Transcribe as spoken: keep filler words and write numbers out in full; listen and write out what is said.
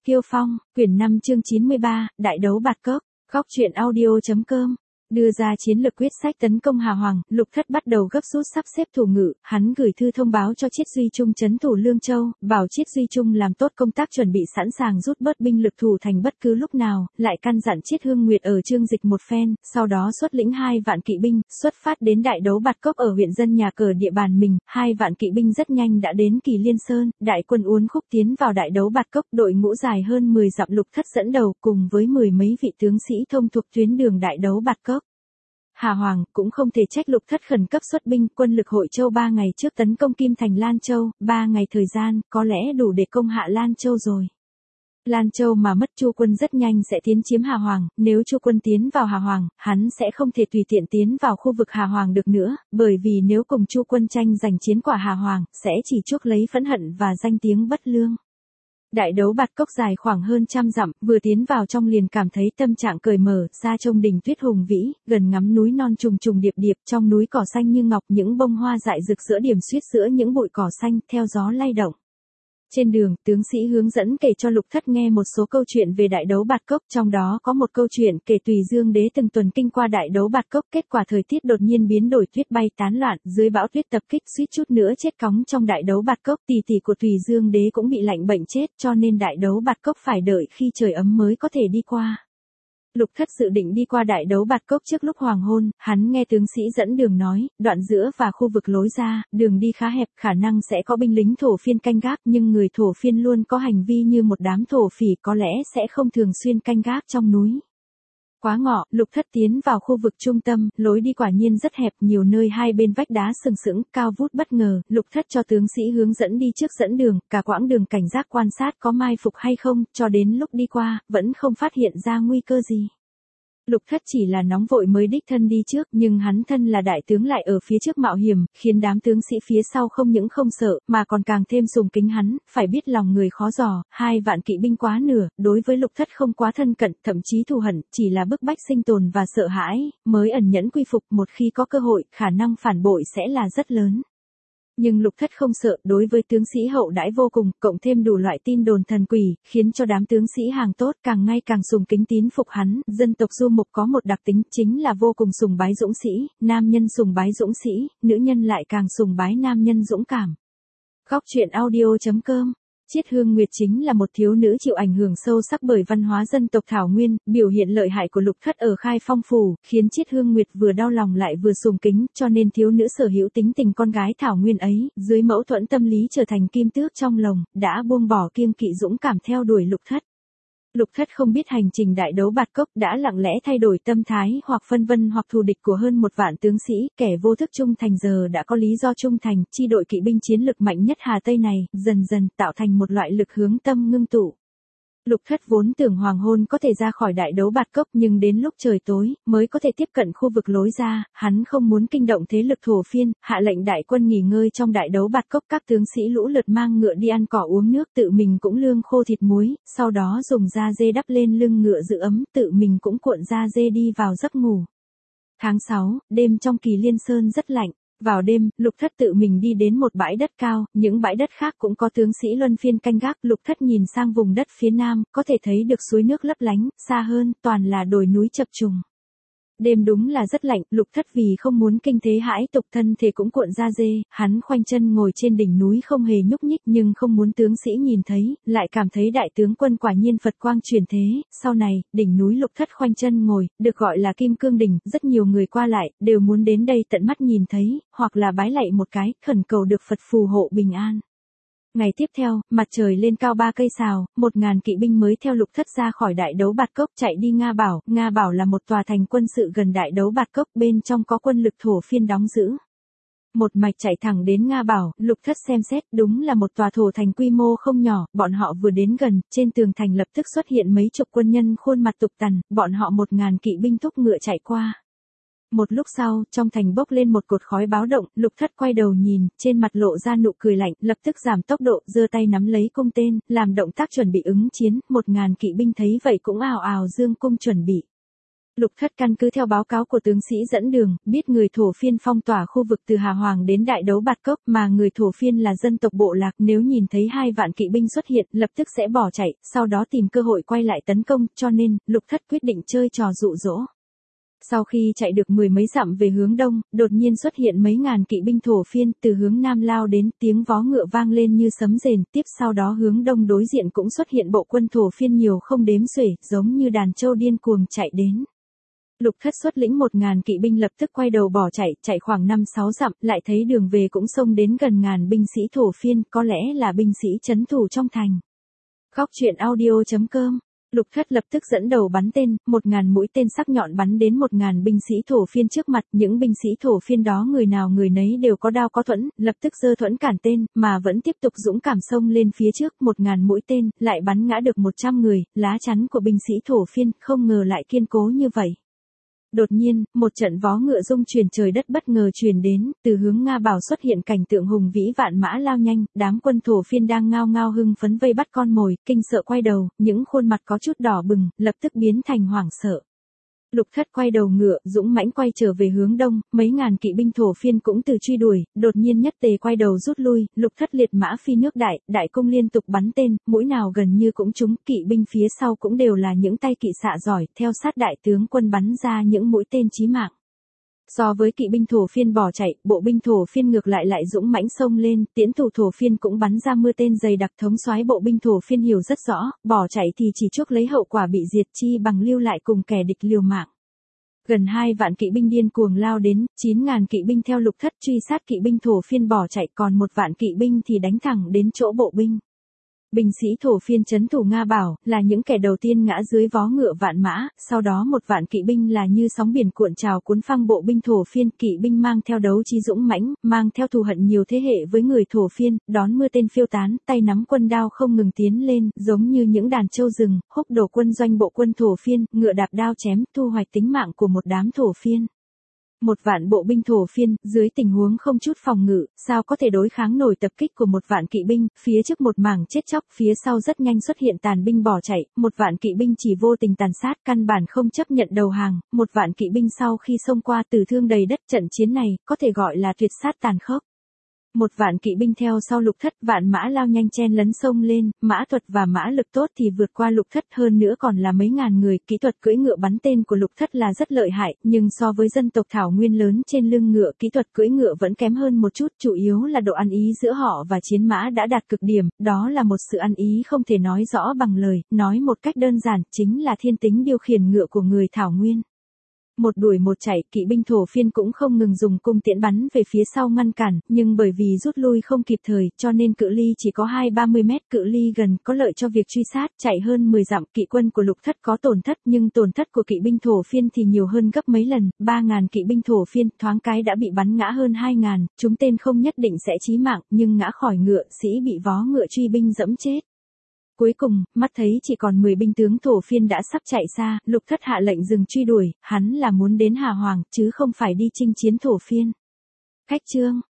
Kiêu Phong, quyển năm chương chín mươi ba, Đại đấu bạt cốc, góc truyện audio.com. Đưa ra chiến lược quyết sách tấn công Hà Hoàng, Lục Thất bắt đầu gấp rút sắp xếp thủ ngự, hắn gửi thư thông báo cho Chiết Duy Trung trấn thủ Lương Châu, bảo Chiết Duy Trung làm tốt công tác chuẩn bị sẵn sàng rút bớt binh lực thủ thành bất cứ lúc nào, lại căn dặn Chiết Hương Nguyệt ở Chương Dịch một phen, sau đó xuất lĩnh hai vạn kỵ binh, xuất phát đến đại đấu bạt cốc ở huyện dân nhà cờ địa bàn mình, hai vạn kỵ binh rất nhanh đã đến Kỳ Liên Sơn, đại quân uốn khúc tiến vào đại đấu bạt cốc, đội ngũ dài hơn mười dặm Lục Thất dẫn đầu cùng với mười mấy vị tướng sĩ thông thuộc tuyến đường đại đấu bạt cốc. Hà Hoàng cũng không thể trách Lục Thất khẩn cấp xuất binh, quân lực Hội Châu ba ngày trước tấn công Kim Thành Lan Châu, ba ngày thời gian, có lẽ đủ để công hạ Lan Châu rồi. Lan Châu mà mất Chu quân rất nhanh sẽ tiến chiếm Hà Hoàng, nếu Chu quân tiến vào Hà Hoàng, hắn sẽ không thể tùy tiện tiến vào khu vực Hà Hoàng được nữa, bởi vì nếu cùng Chu quân tranh giành chiến quả Hà Hoàng, sẽ chỉ chuốc lấy phẫn hận và danh tiếng bất lương. Đại đấu bạt cốc dài khoảng hơn trăm dặm, vừa tiến vào trong liền cảm thấy tâm trạng cởi mở, xa trông đỉnh tuyết hùng vĩ, gần ngắm núi non trùng trùng điệp điệp, trong núi cỏ xanh như ngọc, những bông hoa dại rực giữa điểm xuyết giữa những bụi cỏ xanh, theo gió lay động. Trên đường, tướng sĩ hướng dẫn kể cho Lục Thất nghe một số câu chuyện về đại đấu bạt cốc, trong đó có một câu chuyện kể Tùy Dương đế từng tuần kinh qua đại đấu bạt cốc, kết quả thời tiết đột nhiên biến đổi, tuyết bay tán loạn, dưới bão tuyết tập kích suýt chút nữa chết cóng trong đại đấu bạt cốc, tỷ tỷ của Tùy Dương đế cũng bị lạnh bệnh chết, cho nên đại đấu bạt cốc phải đợi khi trời ấm mới có thể đi qua. Lục Thất dự định đi qua đại đấu bạt cốc trước lúc hoàng hôn, hắn nghe tướng sĩ dẫn đường nói, đoạn giữa và khu vực lối ra, đường đi khá hẹp, khả năng sẽ có binh lính thổ phiên canh gác, nhưng người thổ phiên luôn có hành vi như một đám thổ phỉ, có lẽ sẽ không thường xuyên canh gác trong núi. Quá ngọ, Lục Thất tiến vào khu vực trung tâm, lối đi quả nhiên rất hẹp, nhiều nơi hai bên vách đá sừng sững, cao vút bất ngờ, Lục Thất cho tướng sĩ hướng dẫn đi trước dẫn đường, cả quãng đường cảnh giác quan sát có mai phục hay không, cho đến lúc đi qua, vẫn không phát hiện ra nguy cơ gì. Lục Thất chỉ là nóng vội mới đích thân đi trước, nhưng hắn thân là đại tướng lại ở phía trước mạo hiểm, khiến đám tướng sĩ phía sau không những không sợ, mà còn càng thêm sùng kính hắn, phải biết lòng người khó dò, hai vạn kỵ binh quá nửa, đối với Lục Thất không quá thân cận, thậm chí thù hận, chỉ là bức bách sinh tồn và sợ hãi, mới ẩn nhẫn quy phục, một khi có cơ hội, khả năng phản bội sẽ là rất lớn. Nhưng Lục Thất không sợ, đối với tướng sĩ hậu đãi vô cùng, cộng thêm đủ loại tin đồn thần quỷ, khiến cho đám tướng sĩ hàng tốt càng ngày càng sùng kính tín phục hắn. Dân tộc Du Mục có một đặc tính chính là vô cùng sùng bái dũng sĩ, nam nhân sùng bái dũng sĩ, nữ nhân lại càng sùng bái nam nhân dũng cảm. Góc truyện audio.com. Chiết Hương Nguyệt chính là một thiếu nữ chịu ảnh hưởng sâu sắc bởi văn hóa dân tộc Thảo Nguyên, biểu hiện lợi hại của Lục Thất ở Khai Phong phủ, khiến Chiết Hương Nguyệt vừa đau lòng lại vừa sùng kính, cho nên thiếu nữ sở hữu tính tình con gái Thảo Nguyên ấy, dưới mẫu thuẫn tâm lý trở thành kim tước trong lồng, đã buông bỏ kiêng kỵ dũng cảm theo đuổi Lục Thất. Lục Thất không biết hành trình đại đấu bạt cốc đã lặng lẽ thay đổi tâm thái hoặc phân vân hoặc thù địch của hơn một vạn tướng sĩ, kẻ vô thức trung thành giờ đã có lý do trung thành, chi đội kỵ binh chiến lực mạnh nhất Hà Tây này, dần dần tạo thành một loại lực hướng tâm ngưng tụ. Lục Thất vốn tưởng hoàng hôn có thể ra khỏi đại đấu bạt cốc, nhưng đến lúc trời tối, mới có thể tiếp cận khu vực lối ra, hắn không muốn kinh động thế lực thổ phiên, hạ lệnh đại quân nghỉ ngơi trong đại đấu bạt cốc, các tướng sĩ lũ lượt mang ngựa đi ăn cỏ uống nước, tự mình cũng lương khô thịt muối, sau đó dùng da dê đắp lên lưng ngựa giữ ấm, tự mình cũng cuộn da dê đi vào giấc ngủ. Tháng sáu, đêm trong Kỳ Liên Sơn rất lạnh. Vào đêm, Lục Thất tự mình đi đến một bãi đất cao, những bãi đất khác cũng có tướng sĩ luân phiên canh gác, Lục Thất nhìn sang vùng đất phía nam, có thể thấy được suối nước lấp lánh, xa hơn, toàn là đồi núi chập trùng. Đêm đúng là rất lạnh, Lục Thất vì không muốn kinh thế hãi tục thân thể cũng cuộn da dê, hắn khoanh chân ngồi trên đỉnh núi không hề nhúc nhích nhưng không muốn tướng sĩ nhìn thấy, lại cảm thấy đại tướng quân quả nhiên Phật quang truyền thế. Sau này, đỉnh núi Lục Thất khoanh chân ngồi, được gọi là Kim Cương Đỉnh, rất nhiều người qua lại, đều muốn đến đây tận mắt nhìn thấy, hoặc là bái lạy một cái, khẩn cầu được Phật phù hộ bình an. Ngày tiếp theo, mặt trời lên cao ba cây sào, một ngàn kỵ binh mới theo Lục Thất ra khỏi đại đấu bạt cốc chạy đi Nga Bảo. Nga Bảo là một tòa thành quân sự gần đại đấu bạt cốc, bên trong có quân lực thổ phiên đóng giữ. Một mạch chạy thẳng đến Nga Bảo, Lục Thất xem xét, đúng là một tòa thổ thành quy mô không nhỏ, bọn họ vừa đến gần, trên tường thành lập tức xuất hiện mấy chục quân nhân khuôn mặt tục tằn, bọn họ một ngàn kỵ binh thúc ngựa chạy qua. Một lúc sau, trong thành bốc lên một cột khói báo động, Lục Thất quay đầu nhìn, trên mặt lộ ra nụ cười lạnh, lập tức giảm tốc độ, giơ tay nắm lấy cung tên, làm động tác chuẩn bị ứng chiến, một ngàn kỵ binh thấy vậy cũng ào ào giương cung chuẩn bị. Lục Thất căn cứ theo báo cáo của tướng sĩ dẫn đường, biết người Thổ Phiên phong tỏa khu vực từ Hà Hoàng đến Đại Đấu Bạt Cốc, mà người Thổ Phiên là dân tộc bộ lạc, nếu nhìn thấy hai vạn kỵ binh xuất hiện, lập tức sẽ bỏ chạy, sau đó tìm cơ hội quay lại tấn công, cho nên, Lục Thất quyết định chơi trò dụ dỗ. Sau khi chạy được mười mấy dặm về hướng đông, đột nhiên xuất hiện mấy ngàn kỵ binh Thổ Phiên, từ hướng nam lao đến, tiếng vó ngựa vang lên như sấm rền, tiếp sau đó hướng đông đối diện cũng xuất hiện bộ quân Thổ Phiên nhiều không đếm xuể, giống như đàn trâu điên cuồng chạy đến. Lục Thất xuất lĩnh một ngàn kỵ binh lập tức quay đầu bỏ chạy, chạy khoảng năm sáu dặm, lại thấy đường về cũng xông đến gần ngàn binh sĩ Thổ Phiên, có lẽ là binh sĩ trấn thủ trong thành. Góc truyện audio chấm com. Lục Thất lập tức dẫn đầu bắn tên, một ngàn mũi tên sắc nhọn bắn đến một ngàn binh sĩ Thổ Phiên trước mặt, những binh sĩ Thổ Phiên đó người nào người nấy đều có đao có thuẫn, lập tức giơ thuẫn cản tên, mà vẫn tiếp tục dũng cảm xông lên phía trước, một ngàn mũi tên, lại bắn ngã được một trăm người, lá chắn của binh sĩ Thổ Phiên, không ngờ lại kiên cố như vậy. Đột nhiên, một trận vó ngựa rung truyền trời đất bất ngờ truyền đến, từ hướng Nga Bảo xuất hiện cảnh tượng hùng vĩ vạn mã lao nhanh, đám quân Thổ Phiên đang ngao ngao hưng phấn vây bắt con mồi, kinh sợ quay đầu, những khuôn mặt có chút đỏ bừng, lập tức biến thành hoảng sợ. Lục Thất quay đầu ngựa, dũng mãnh quay trở về hướng đông, mấy ngàn kỵ binh Thổ Phiên cũng từ truy đuổi, đột nhiên nhất tề quay đầu rút lui, Lục Thất liệt mã phi nước đại, đại cung liên tục bắn tên, mũi nào gần như cũng trúng, kỵ binh phía sau cũng đều là những tay kỵ xạ giỏi, theo sát đại tướng quân bắn ra những mũi tên chí mạng. So với kỵ binh Thổ Phiên bỏ chạy, bộ binh Thổ Phiên ngược lại lại dũng mãnh xông lên, tiễn thủ Thổ Phiên cũng bắn ra mưa tên dày đặc, thống soái bộ binh Thổ Phiên hiểu rất rõ, bỏ chạy thì chỉ chuốc lấy hậu quả bị diệt chi bằng lưu lại cùng kẻ địch liều mạng. Gần hai vạn kỵ binh điên cuồng lao đến, chín ngàn kỵ binh theo Lục Thất truy sát kỵ binh Thổ Phiên bỏ chạy, còn một vạn kỵ binh thì đánh thẳng đến chỗ bộ binh. Binh sĩ Thổ Phiên trấn thủ Nga Bảo, là những kẻ đầu tiên ngã dưới vó ngựa vạn mã, sau đó một vạn kỵ binh là như sóng biển cuộn trào cuốn phăng bộ binh Thổ Phiên, kỵ binh mang theo đấu trí dũng mãnh, mang theo thù hận nhiều thế hệ với người Thổ Phiên, đón mưa tên phiêu tán, tay nắm quân đao không ngừng tiến lên, giống như những đàn trâu rừng, húc đổ quân doanh bộ quân Thổ Phiên, ngựa đạp đao chém, thu hoạch tính mạng của một đám Thổ Phiên. Một vạn bộ binh Thổ Phiên, dưới tình huống không chút phòng ngự, sao có thể đối kháng nổi tập kích của một vạn kỵ binh, phía trước một mảng chết chóc, phía sau rất nhanh xuất hiện tàn binh bỏ chạy, một vạn kỵ binh chỉ vô tình tàn sát, căn bản không chấp nhận đầu hàng, một vạn kỵ binh sau khi xông qua tử thương đầy đất, trận chiến này, có thể gọi là tuyệt sát tàn khốc. Một vạn kỵ binh theo sau Lục Thất, vạn mã lao nhanh chen lấn sông lên, mã thuật và mã lực tốt thì vượt qua Lục Thất, hơn nữa còn là mấy ngàn người, kỹ thuật cưỡi ngựa bắn tên của Lục Thất là rất lợi hại, nhưng so với dân tộc Thảo Nguyên lớn trên lưng ngựa, kỹ thuật cưỡi ngựa vẫn kém hơn một chút, chủ yếu là độ ăn ý giữa họ và chiến mã đã đạt cực điểm, đó là một sự ăn ý không thể nói rõ bằng lời, nói một cách đơn giản, chính là thiên tính điều khiển ngựa của người Thảo Nguyên. Một đuổi một chạy, kỵ binh Thổ Phiên cũng không ngừng dùng cung tiễn bắn về phía sau ngăn cản, nhưng bởi vì rút lui không kịp thời, cho nên cự ly chỉ có hai ba mươi mét, cự ly gần có lợi cho việc truy sát, chạy hơn mười dặm, kỵ quân của Lục Thất có tổn thất, nhưng tổn thất của kỵ binh Thổ Phiên thì nhiều hơn gấp mấy lần, ba ngàn kỵ binh Thổ Phiên, thoáng cái đã bị bắn ngã hơn hai ngàn, chúng tên không nhất định sẽ chí mạng, nhưng ngã khỏi ngựa, sĩ bị vó ngựa truy binh dẫm chết. Cuối cùng, mắt thấy chỉ còn mười binh tướng Thổ Phiên đã sắp chạy xa, Lục Thất hạ lệnh dừng truy đuổi, hắn là muốn đến Hà Hoàng, chứ không phải đi chinh chiến Thổ Phiên. Khách chương